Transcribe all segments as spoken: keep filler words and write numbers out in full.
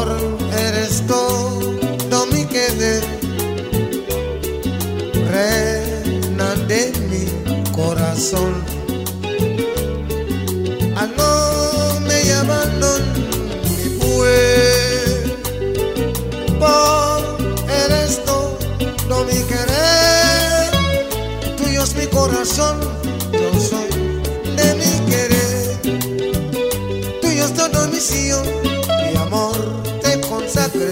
eres todo mi querer, reina de mi corazón. Ah, no me abandones, mi pues, por eres todo mi querer, tuyo es mi corazón, yo soy de mi querer, tuyo es todo mi misión, mi amor te consagré.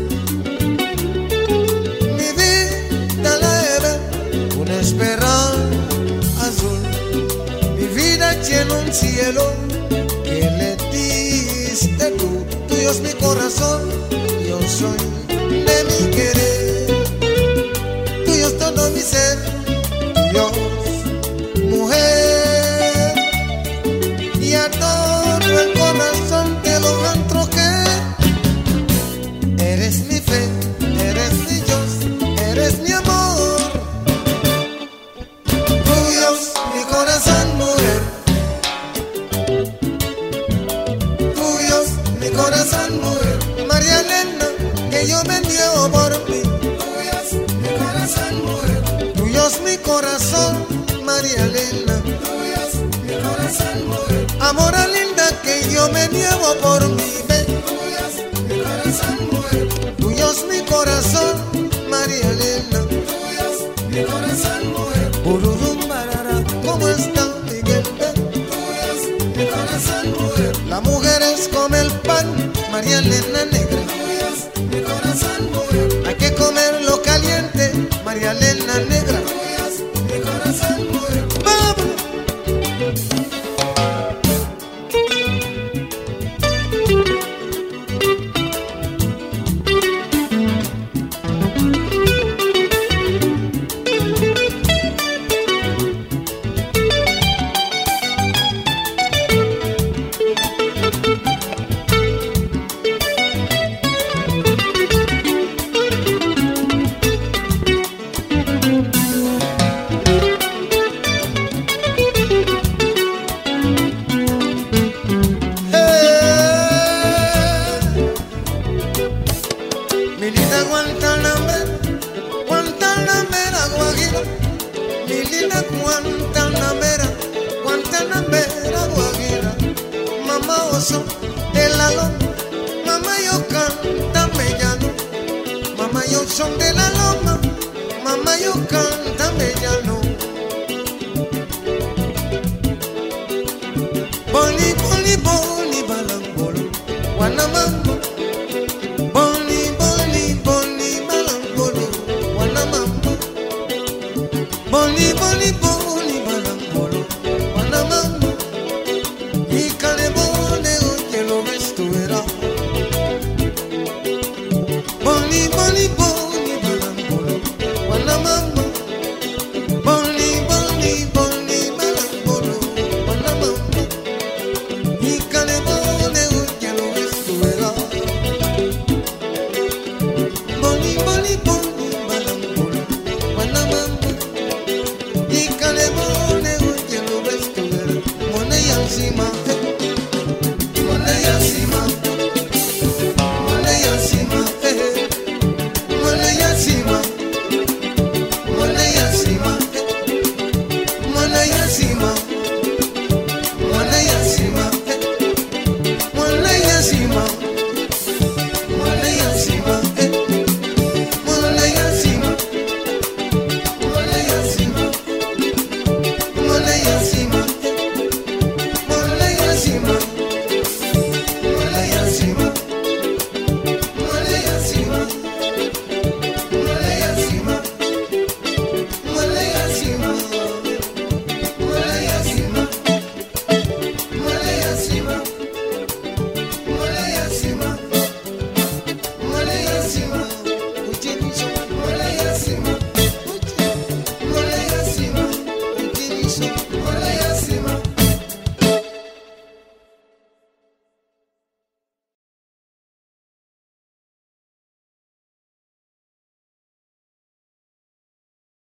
Mi vida la llevé, una esperanza azul, mi vida llena un cielo que le diste tú, tuyo es mi corazón, yo soy de mi querer, tuyo es todo mi ser, Dios, mujer, y a todo el corazón te lo entregué. Eres mi fe, eres mi Dios, eres mi amor, tuyo es mi corazón, mujer, tuyo es mi corazón, mujer, María Elena, que yo me niego por ti, tuyo es mi corazón, mujer, tuyo es mi corazón, María Elena, tuyo es mi corazón, mujer, amor linda que yo me niego por mi fe, tuyo es mi corazón, mujer, tuyo es mi corazón, María Elena, tuyo es mi corazón, mujer, Ururum barara, ¿cómo está Miguel? Tuyo es mi corazón, mujer, la mujer es como el pan, María Elena negra, tuyo es mi corazón, mujer, hay que comerlo caliente, María Elena negra, tuyo es mi corazón, mujer, vamos. Mi linda Guantanamera, Guantanamera, Guajira, mi linda Guantanamera, Guantanamera, Guajira, mamá oso de la loma, mamá yo canta mellano, mamá yo son de la loma.